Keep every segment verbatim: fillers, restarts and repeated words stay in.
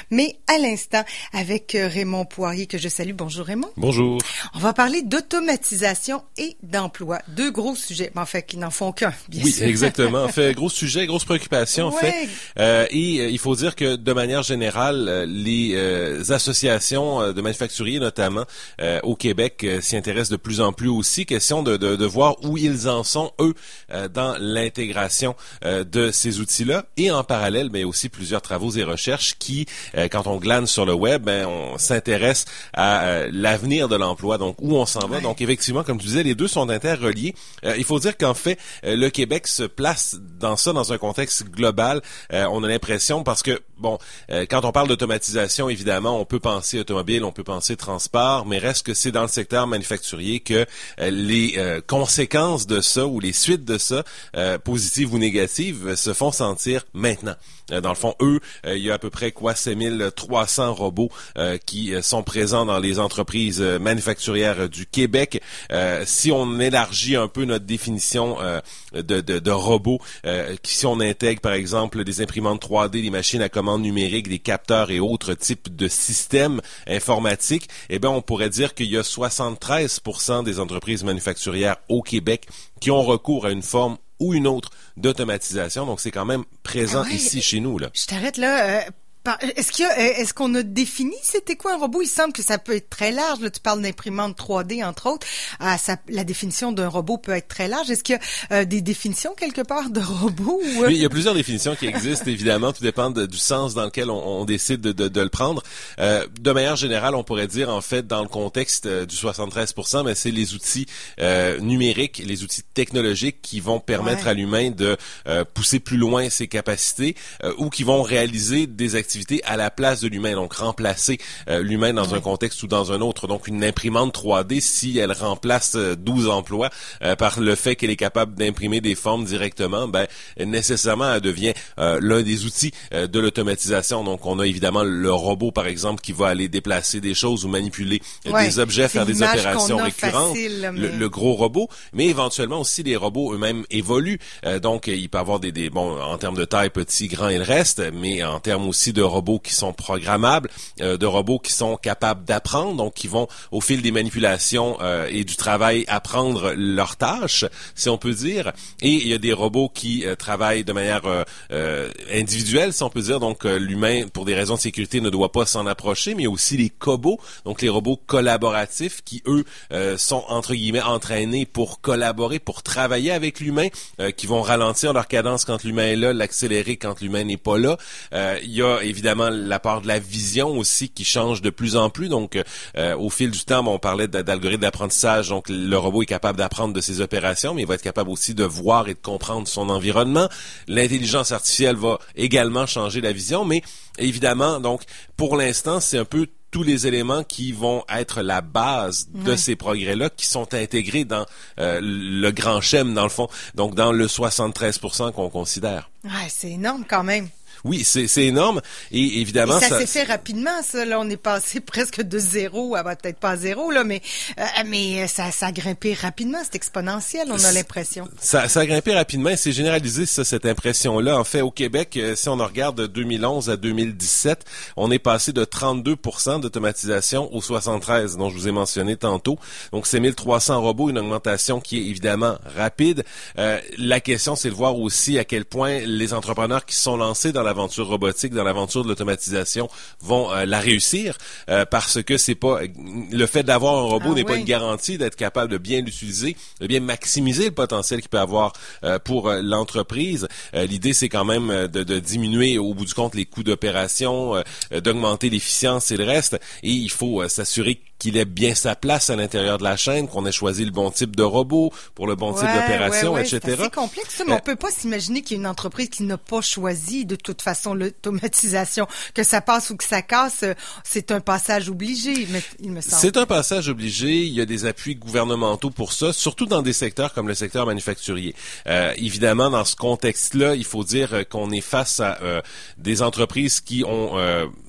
mais à l'instant avec Raymond Poirier que je salue. Bonjour Raymond. Bonjour. On va parler d'automatisation et d'emploi. Deux gros sujets, mais en fait, qui n'en font qu'un, bien oui, sûr. Oui, exactement. En fait, gros sujet, grosse préoccupation, en ouais. fait. Euh, et euh, il faut dire que, de manière générale, euh, les euh, associations euh, de manufacturiers, notamment euh, au Québec, euh, s'y intéressent de plus en plus aussi. Question de, de, de voir où ils en sont, eux, euh, dans l'intégration euh, de ces outils-là. Et en parallèle, mais aussi plusieurs travaux et recherches qui, euh, quand on glane sur le web, ben, on s'intéresse à euh, l'avenir de l'emploi, donc où on s'en va. Ouais. Donc, effectivement, comme tu disais, les deux sont interreliés. Euh, il faut dire qu'en fait, euh, le Québec se place dans ça, dans un contexte global. Euh, on a l'impression, parce que, bon, euh, quand on parle d'automatisation, évidemment, on peut penser automobile, on peut penser transport, mais reste que c'est dans le secteur manufacturier que euh, les euh, conséquences de ça ou les suites de ça, euh, positives ou négatives, se font sentir maintenant. Euh, dans le fond, eux, euh, il y a à peu près quoi sept mille trois cents robots euh, qui euh, sont présents dans les entreprises euh, manufacturières euh, du Québec. Euh, si on élargit un peu notre définition euh, de, de, de robots, euh, si on intègre par exemple des imprimantes trois D, des machines à commande numérique, des capteurs et autres types de systèmes informatiques, eh bien on pourrait dire qu'il y a soixante-treize pour cent des entreprises manufacturières au Québec qui ont recours à une forme ou une autre d'automatisation. Donc, c'est quand même présent ah ouais, ici, chez nous, là. Je t'arrête là. Euh, par, est-ce qu'il y a, est-ce qu'on a défini c'était quoi un robot? Il semble que ça peut être très large. Là, tu parles d'imprimante trois D, entre autres. Ah, ça, la définition d'un robot peut être très large. Est-ce qu'il y a euh, des définitions, quelque part, de robots? Ou, euh... Oui, il y a plusieurs définitions qui existent, évidemment. Tout dépend de, du sens dans lequel on, on décide de, de, de le prendre. Euh, de manière générale, on pourrait dire, en fait, dans le contexte euh, du soixante-treize pour cent, mais c'est les outils euh, numériques, les outils technologiques qui vont permettre ouais. à l'humain de euh, pousser plus loin ses capacités euh, ou qui vont réaliser des activités à la place de l'humain, donc remplacer euh, l'humain dans ouais. un contexte ou dans un autre. Donc, une imprimante trois D, si elle remplace euh, douze emplois euh, par le fait qu'elle est capable d'imprimer des formes directement, ben nécessairement, elle devient euh, l'un des outils euh, de l'automatisation. Donc, on a évidemment le robot, par exemple, qui va aller déplacer des choses ou manipuler ouais, des objets, faire des opérations récurrentes. Facile, mais... le, le gros robot, mais éventuellement aussi les robots eux-mêmes évoluent. Euh, donc, il peut avoir des, des bon en termes de taille, petit, grand et le reste, mais en termes aussi de robots qui sont programmables, euh, de robots qui sont capables d'apprendre, donc qui vont au fil des manipulations euh, et du travail apprendre leurs tâches, si on peut dire. Et il y a des robots qui euh, travaillent de manière euh, euh, individuelle, si on peut dire. Donc euh, l'humain, pour des raisons de sécurité, ne doit pas s'en approcher, mais il y a aussi les cobots, donc les robots collaboratifs qui, eux, euh, sont entre guillemets entraînés pour collaborer, pour travailler avec l'humain, euh, qui vont ralentir leur cadence quand l'humain est là, l'accélérer quand l'humain n'est pas là. Euh, il y a évidemment la part de la vision aussi qui change de plus en plus. Donc, euh, au fil du temps, bon, on parlait d'algorithmes d'apprentissage. Donc, le robot est capable d'apprendre de ses opérations, mais il va être capable aussi de voir et de comprendre son environnement. L'intelligence artificielle va également changer la vision, mais évidemment, donc, pour l'instant, c'est un peu tous les éléments qui vont être la base de oui. ces progrès-là, qui sont intégrés dans euh, le grand schème, dans le fond, donc dans le soixante-treize pour cent qu'on considère. Ouais, c'est énorme quand même. Oui, c'est, c'est énorme. Et évidemment, et ça, ça s'est fait rapidement, ça. Là, on est passé presque de zéro, à peut-être pas à zéro, là, mais euh, mais ça, ça a grimpé rapidement. C'est exponentiel, on a l'impression. Ça, ça a grimpé rapidement et c'est généralisé, ça, cette impression-là. En fait, au Québec, si on en regarde de deux mille onze à deux mille dix-sept, on est passé de trente-deux pour cent d'automatisation au soixante-treize, dont je vous ai mentionné tantôt. Donc, c'est mille trois cents robots, une augmentation qui est évidemment rapide. Euh, la question, c'est de voir aussi à quel point les entrepreneurs qui se sont lancés dans l'aventure robotique, dans l'aventure de l'automatisation, vont euh, la réussir euh, parce que c'est pas le fait d'avoir un robot ah, n'est oui. pas une garantie d'être capable de bien l'utiliser, de bien maximiser le potentiel qu'il peut avoir euh, pour euh, l'entreprise. Euh, l'idée, c'est quand même de, de diminuer au bout du compte les coûts d'opération, euh, d'augmenter l'efficience et le reste. Et il faut euh, s'assurer qu'il ait bien sa place à l'intérieur de la chaîne, qu'on ait choisi le bon type de robot pour le bon ouais, type d'opération, ouais, ouais, et cetera. C'est assez complexe, ça, mais euh, on peut pas s'imaginer qu'il y a une entreprise qui n'a pas choisi de toute façon l'automatisation. Que ça passe ou que ça casse, c'est un passage obligé, il me semble. C'est un passage obligé. Il y a des appuis gouvernementaux pour ça, surtout dans des secteurs comme le secteur manufacturier. Euh, évidemment, dans ce contexte-là, il faut dire qu'on est face à euh, des entreprises qui ont euh,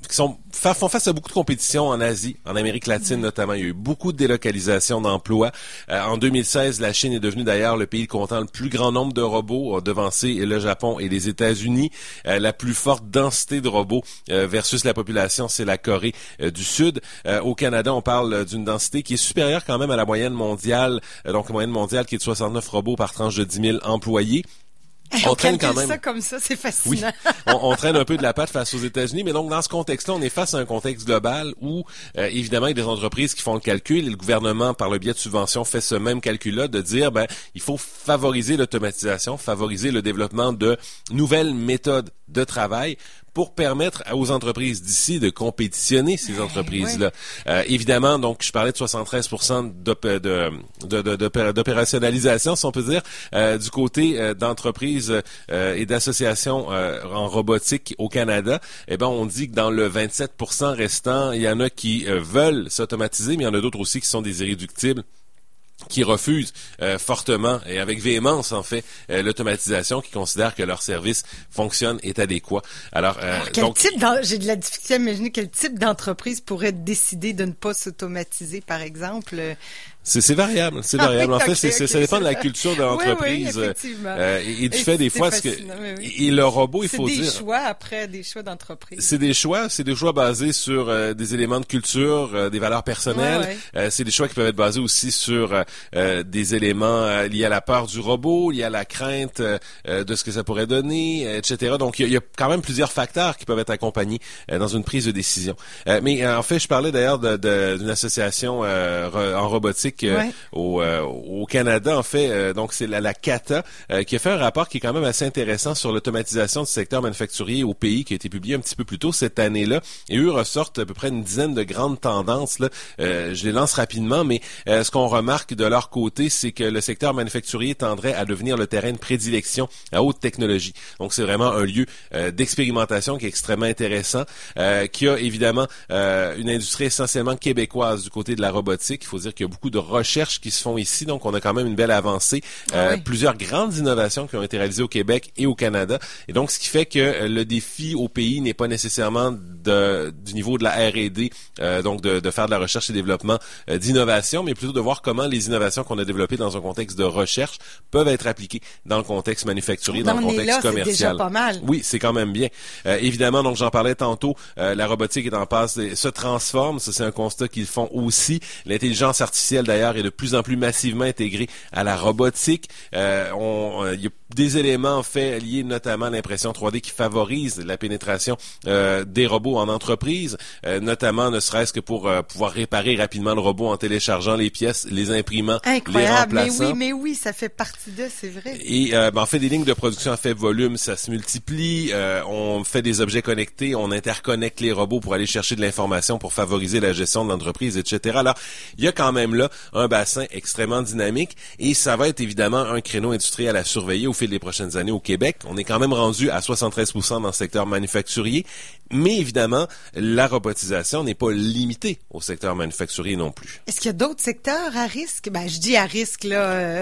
qui sont font face à beaucoup de compétition en Asie, en Amérique latine notamment. Il y a eu beaucoup de délocalisation d'emplois. Euh, en deux mille seize, la Chine est devenue d'ailleurs le pays comptant le plus grand nombre de robots, a devancé le Japon et les États-Unis. Euh, la plus forte densité de robots euh, versus la population, c'est la Corée euh, du Sud. Euh, au Canada, on parle d'une densité qui est supérieure quand même à la moyenne mondiale, euh, donc la moyenne mondiale qui est de soixante-neuf robots par tranche de dix mille employés. On, on traîne quand même ça comme ça, c'est fascinant. Oui, on, on traîne un peu de la patte face aux États-Unis, mais donc dans ce contexte-là, on est face à un contexte global où, euh, évidemment, il y a des entreprises qui font le calcul et le gouvernement, par le biais de subventions, fait ce même calcul-là de dire, ben, il faut favoriser l'automatisation, favoriser le développement de nouvelles méthodes de travail pour permettre aux entreprises d'ici de compétitionner ces entreprises-là. Ouais. Euh, évidemment, donc, je parlais de soixante-treize pour cent d'op- de, de, de, de, d'opérationnalisation, si on peut dire, euh, du côté euh, d'entreprises euh, et d'associations euh, en robotique au Canada. Eh ben, on dit que dans le vingt-sept pour cent restant, il y en a qui euh, veulent s'automatiser, mais il y en a d'autres aussi qui sont des irréductibles, qui refusent euh, fortement et avec véhémence en fait euh, l'automatisation, qui considèrent que leur service fonctionne, est adéquat. Alors, euh, Alors quel donc, type j'ai de la difficulté à imaginer quel type d'entreprise pourrait décider de ne pas s'automatiser, par exemple. C'est, c'est variable, c'est variable. En fait, okay, c'est, okay, ça dépend de la culture de l'entreprise. Oui, oui, euh, et, et du fait des fois, ce que oui, oui. et le robot, il c'est faut dire. C'est des choix après, des choix d'entreprise. C'est des choix, c'est des choix basés sur euh, des éléments de culture, euh, des valeurs personnelles. Ouais, ouais. Euh, c'est des choix qui peuvent être basés aussi sur euh, des éléments euh, liés à la peur du robot, liés à la crainte euh, de ce que ça pourrait donner, euh, et cetera. Donc, il y, y a quand même plusieurs facteurs qui peuvent être accompagnés euh, dans une prise de décision. Euh, mais euh, en fait, je parlais d'ailleurs de, de, d'une association euh, en robotique euh, ouais. au Euh, au Canada, en fait, euh, donc c'est la, la C A T A euh, qui a fait un rapport qui est quand même assez intéressant sur l'automatisation du secteur manufacturier au pays, qui a été publié un petit peu plus tôt cette année-là. Et eux ressortent à peu près une dizaine de grandes tendances. Là. Euh, je les lance rapidement, mais euh, ce qu'on remarque de leur côté, c'est que le secteur manufacturier tendrait à devenir le terrain de prédilection à haute technologie. Donc c'est vraiment un lieu euh, d'expérimentation qui est extrêmement intéressant, euh, qui a évidemment euh, une industrie essentiellement québécoise du côté de la robotique. Il faut dire qu'il y a beaucoup de recherches qui se font ici, donc on a quand même une belle avancée. Euh, ah oui. Plusieurs grandes innovations qui ont été réalisées au Québec et au Canada. Et donc, ce qui fait que euh, le défi au pays n'est pas nécessairement de, du niveau de la R et D, euh, donc de, de faire de la recherche et développement euh, d'innovation, mais plutôt de voir comment les innovations qu'on a développées dans un contexte de recherche peuvent être appliquées dans le contexte manufacturier, dans, dans le contexte là, commercial. C'est déjà pas mal. Oui, c'est quand même bien. Euh, évidemment, donc j'en parlais tantôt, euh, la robotique est en passe, se transforme. Ça, c'est un constat qu'ils font aussi. L'intelligence artificielle, d'ailleurs, est de plus en plus massivement intégré à la robotique. Euh, on, il y a des éléments en fait liés notamment à l'impression trois D qui favorisent la pénétration euh, des robots en entreprise, euh, notamment ne serait-ce que pour euh, pouvoir réparer rapidement le robot en téléchargeant les pièces, les imprimant, Incroyable, les remplaçant. Mais oui, mais oui, ça fait partie de, c'est vrai. Et euh, ben, en fait, des lignes de production à faible volume, ça se multiplie. Euh, on fait des objets connectés, on interconnecte les robots pour aller chercher de l'information pour favoriser la gestion de l'entreprise, et cetera. Alors, il y a quand même là un bassin extrêmement dynamique et ça va être évidemment un créneau industriel à surveiller au fil des prochaines années au Québec. On est quand même rendu à soixante-treize pour cent dans le secteur manufacturier, mais évidemment, la robotisation n'est pas limitée au secteur manufacturier non plus. Est-ce qu'il y a d'autres secteurs à risque? Ben, je dis à risque, là. Euh...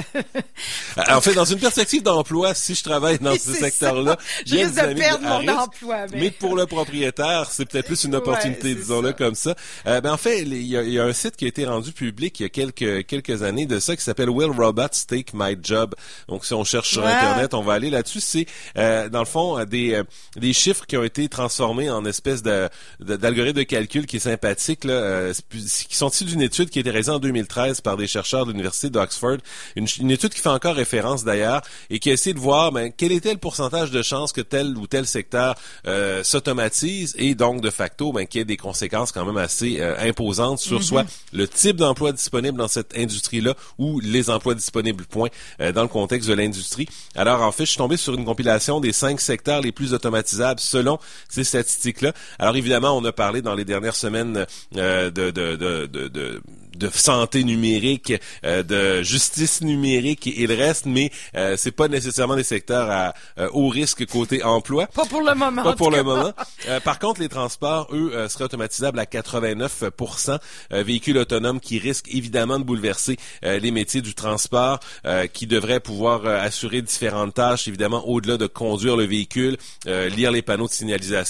en fait, dans une perspective d'emploi, si je travaille dans oui, ce secteur-là, je risque de perdre mon risque, emploi. Mais... mais pour le propriétaire, c'est peut-être plus une opportunité, ouais, disons-le comme ça. Euh, ben, en fait, il y, a, il y a un site qui a été rendu public il y a quelques, quelques années de ça qui s'appelle Will Robots Take My Job? Donc, si on cherche sur wow. Internet, on va aller là-dessus. C'est, euh, dans le fond, des, euh, des chiffres qui ont été transformés en espèce de, de, d'algorithme de calcul qui est sympathique, là, euh, qui sont issus d'une étude qui a été réalisée en deux mille treize par des chercheurs de l'Université d'Oxford. Une, une étude qui fait encore référence, d'ailleurs, et qui a essayé de voir ben, quel était le pourcentage de chances que tel ou tel secteur euh, s'automatise et donc, de facto, ben, qu'il y ait des conséquences quand même assez euh, imposantes sur mm-hmm. soit le type d'emploi disponible dans cette industrie-là ou les emplois disponibles, point, euh, dans le contexte de l'industrie. Alors, en fait, je suis tombé sur une compilation des cinq secteurs les plus automatisables selon ces statistiques-là. Alors, évidemment, on a parlé dans les dernières semaines euh, de, de, de, de, de de santé numérique, euh, de justice numérique et, et le reste, mais euh, c'est pas nécessairement des secteurs à euh, haut risque côté emploi. Pas pour le moment. Pas pour le moment. Euh, par contre, les transports, eux, euh, seraient automatisables à quatre-vingt-neuf pour cent. Euh, véhicules autonomes qui risquent évidemment de bouleverser euh, les métiers du transport, euh, qui devraient pouvoir euh, assurer différentes tâches, évidemment, au-delà de conduire le véhicule, euh, lire les panneaux de signalisation, réagir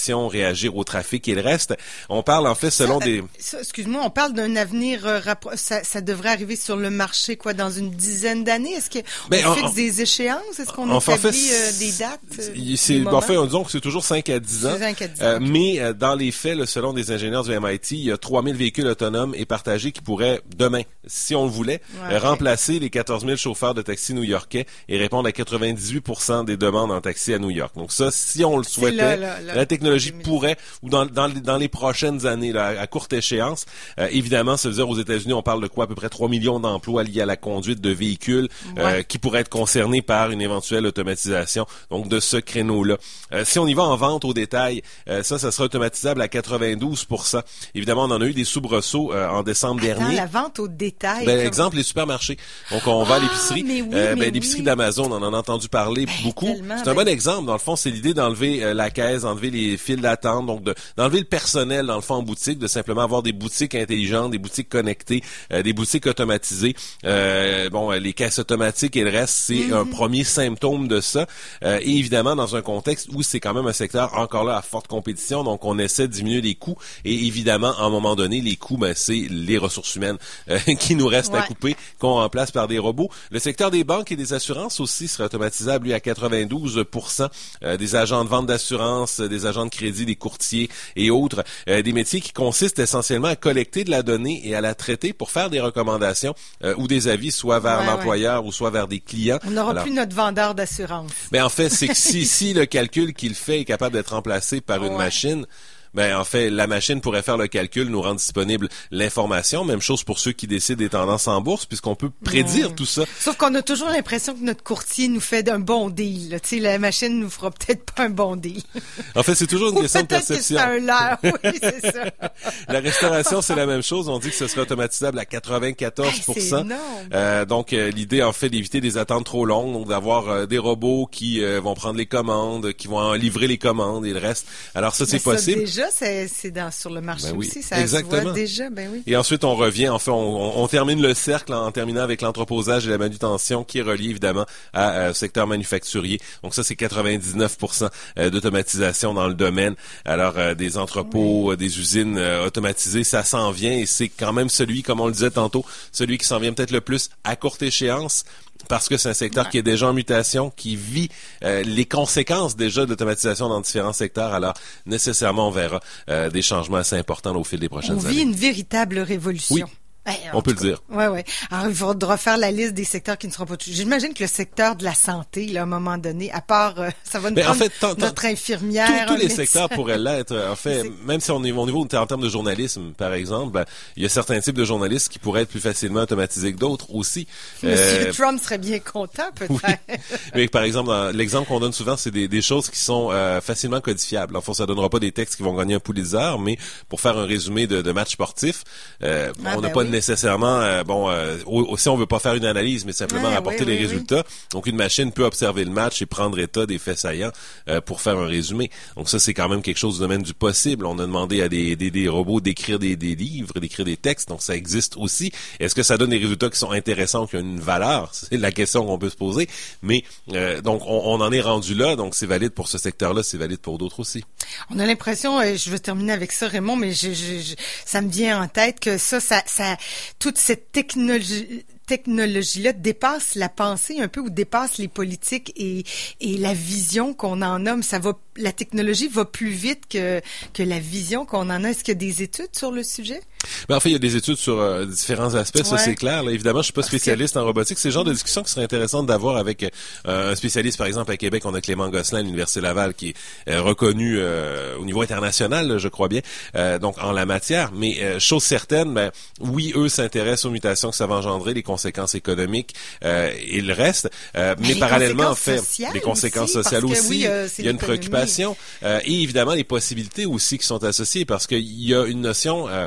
réagir au trafic et le reste. On parle en fait selon ça, des... Ça, excuse-moi, on parle d'un avenir, euh, rappro- ça, ça devrait arriver sur le marché quoi dans une dizaine d'années? Est-ce qu'on Ben, fixe on, des échéances? Est-ce qu'on en établit fait, euh, des dates? Euh, c'est, des bon, en fait, disons que c'est toujours cinq à dix ans. cinq à dix ans euh, okay. Mais euh, dans les faits, là, selon des ingénieurs du M I T, il y a trois mille véhicules autonomes et partagés qui pourraient, demain, si on le voulait, ouais, euh, okay. remplacer les quatorze mille chauffeurs de taxi new-yorkais et répondre à quatre-vingt-dix-huit pour cent des demandes en taxi à New York. Donc ça, si on le souhaitait, là, là, là, la technologie pourrait, ou dans, dans, dans les prochaines années, là, à courte échéance, euh, évidemment, ça veut dire aux États-Unis, on parle de quoi? À peu près trois millions d'emplois liés à la conduite de véhicules ouais. euh, qui pourraient être concernés par une éventuelle automatisation, donc de ce créneau-là. Euh, si on y va en vente au détail, euh, ça, ça sera automatisable à quatre-vingt-douze pour cent. Évidemment, on en a eu des soubresauts euh, en décembre Attends, dernier. la vente au détail. Ben, comme... exemple, les supermarchés. Donc, on va ah, à l'épicerie. Mais oui, euh, mais ben, l'épicerie oui. d'Amazon, on en a entendu parler ben, beaucoup. Tellement, c'est un ben... bon exemple. Dans le fond, c'est l'idée d'enlever euh, la caisse, d'enlever les files d'attente, donc de, d'enlever le personnel, dans le fond, en boutique, de simplement avoir des boutiques intelligentes, des boutiques connectées, euh, des boutiques automatisées. Euh, bon, les caisses automatiques et le reste, c'est mm-hmm. un premier symptôme de ça. Euh, et évidemment, dans un contexte où c'est quand même un secteur encore là à forte compétition, donc on essaie de diminuer les coûts. Et évidemment, à un moment donné, les coûts, ben, c'est les ressources humaines euh, qui nous restent ouais. à couper, qu'on remplace par des robots. Le secteur des banques et des assurances aussi serait automatisable, lui, à quatre-vingt-douze pour cent. Euh, des agents de vente d'assurance, des agents de crédit, des courtiers et autres. Euh, des métiers qui consistent essentiellement à collecter de la donnée et à la traiter pour faire des recommandations euh, ou des avis, soit vers ouais, l'employeur ouais. ou soit vers des clients. On n'aura plus notre vendeur d'assurance. Mais en fait, c'est que si, si le calcul qu'il fait est capable d'être remplacé par une ouais. machine, ben en fait, la machine pourrait faire le calcul, nous rendre disponible l'information. Même chose pour ceux qui décident des tendances en bourse, puisqu'on peut prédire mmh. tout ça. Sauf qu'on a toujours l'impression que notre courtier nous fait un bon deal. Tu sais, la machine nous fera peut-être pas un bon deal. En fait, c'est toujours une Ou question de perception. Que c'est un leurre, oui, c'est ça. La restauration, c'est la même chose. On dit que ce serait automatisable à quatre-vingt-quatorze pour cent. Hey, c'est énorme. Euh, donc, euh, l'idée, en fait, d'éviter des attentes trop longues, donc d'avoir euh, des robots qui euh, vont prendre les commandes, qui vont livrer les commandes et le reste. Alors ça, c'est Mais possible. Ça, déjà, c'est, c'est dans, sur le marché ben oui, aussi. Ça exactement. se voit déjà, ben oui. Et ensuite, on revient, en fait, on, on, on termine le cercle en, en terminant avec l'entreposage et la manutention qui est relié, évidemment, à, à secteur manufacturier. Donc ça, c'est quatre-vingt-dix-neuf pour cent d'automatisation dans le domaine. Alors, euh, des entrepôts, oui. des usines euh, automatisées, ça s'en vient et c'est quand même celui, comme on le disait tantôt, celui qui s'en vient peut-être le plus à courte échéance. Parce que c'est un secteur ouais. qui est déjà en mutation, qui vit euh, les conséquences déjà de l'automatisation dans différents secteurs. Alors, nécessairement, on verra euh, des changements assez importants là, au fil des prochaines on années. On vit une véritable révolution. Oui. Ben, on peut le dire. Oui, oui. Alors, il faudra faire la liste des secteurs qui ne seront pas touchés. J'imagine que le secteur de la santé, là, à un moment donné, à part, euh, ça va nous Mais prendre en fait, tant, notre tant, infirmière. Tous, tous les secteurs pourraient l'être. En fait, c'est... même si on est au niveau en termes de journalisme, par exemple, ben, il y a certains types de journalistes qui pourraient être plus facilement automatisés que d'autres aussi. Monsieur euh... Trump serait bien content, peut-être. Oui. Mais par exemple, l'exemple qu'on donne souvent, c'est des, des choses qui sont euh, facilement codifiables. En fait, ça donnera pas des textes qui vont gagner un Pulitzer, mais pour faire un résumé de, de match sportif, euh, ah, on n'a ben pas oui. nécessairement... Euh, bon, euh, aussi on veut pas faire une analyse, mais simplement ouais, rapporter oui, les oui, résultats. Oui. Donc une machine peut observer le match et prendre état des faits saillants euh, pour faire un résumé. Donc ça, c'est quand même quelque chose du domaine du possible. On a demandé à des, des, des robots d'écrire des, des livres, d'écrire des textes, donc ça existe aussi. Est-ce que ça donne des résultats qui sont intéressants, qui ont une valeur? C'est la question qu'on peut se poser. Mais euh, donc on, on en est rendu là, donc c'est valide pour ce secteur-là, c'est valide pour d'autres aussi. On a l'impression, et je veux terminer avec ça, Raymond, mais je, je, je, ça me vient en tête que ça, ça, ça toute cette technologie technologie-là dépasse la pensée un peu ou dépasse les politiques et, et la vision qu'on en a. Ça va, la technologie va plus vite que, que la vision qu'on en a. Est-ce qu'il y a des études sur le sujet? Ben, en fait, il y a des études sur euh, différents aspects, ouais. ça c'est clair. Là, évidemment, je suis pas spécialiste que... en robotique. C'est le genre de discussion qui serait intéressante d'avoir avec euh, un spécialiste. Par exemple, à Québec, on a Clément Gosselin à l'Université Laval qui est euh, reconnu euh, au niveau international, là, je crois bien, euh, donc en la matière. Mais euh, chose certaine, ben, oui, eux s'intéressent aux mutations que ça va engendrer, les conséquences économiques euh, et le reste. Euh, mais, mais parallèlement, en fait, les conséquences aussi, sociales aussi, oui, euh, il y a une préoccupation euh, et évidemment les possibilités aussi qui sont associées parce qu'il y a une notion... Euh,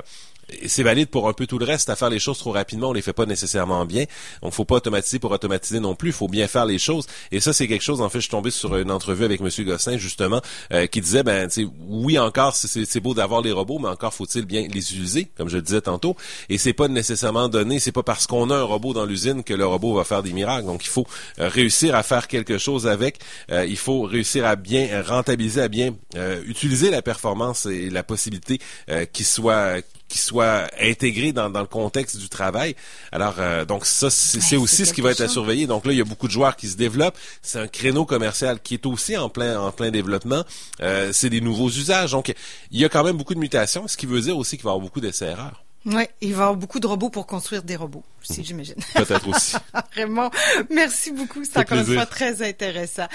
c'est valide pour un peu tout le reste. À faire les choses trop rapidement, on les fait pas nécessairement bien. Donc, faut pas automatiser pour automatiser non plus. Il faut bien faire les choses. Et ça, c'est quelque chose, en fait, je suis tombé sur une entrevue avec M. Gosselin, justement, euh, qui disait, ben, tu sais, oui, encore, c'est, c'est beau d'avoir les robots, mais encore faut-il bien les utiliser, comme je le disais tantôt. Et c'est pas nécessairement donné, c'est pas parce qu'on a un robot dans l'usine que le robot va faire des miracles. Donc, il faut euh, réussir à faire quelque chose avec. Euh, il faut réussir à bien rentabiliser, à bien euh, utiliser la performance et la possibilité euh, qu'il soit qui soit intégré dans, dans le contexte du travail. Alors, euh, donc ça, c'est, c'est aussi ce qui va être à surveiller. Donc là, il y a beaucoup de joueurs qui se développent. C'est un créneau commercial qui est aussi en plein en plein développement. Euh, c'est des nouveaux usages. Donc, il y a quand même beaucoup de mutations, ce qui veut dire aussi qu'il va y avoir beaucoup d'essais-erreurs. Oui, il va y avoir beaucoup de robots pour construire des robots, si j'imagine. Peut-être aussi. Vraiment, merci beaucoup. C'est encore une fois très intéressant.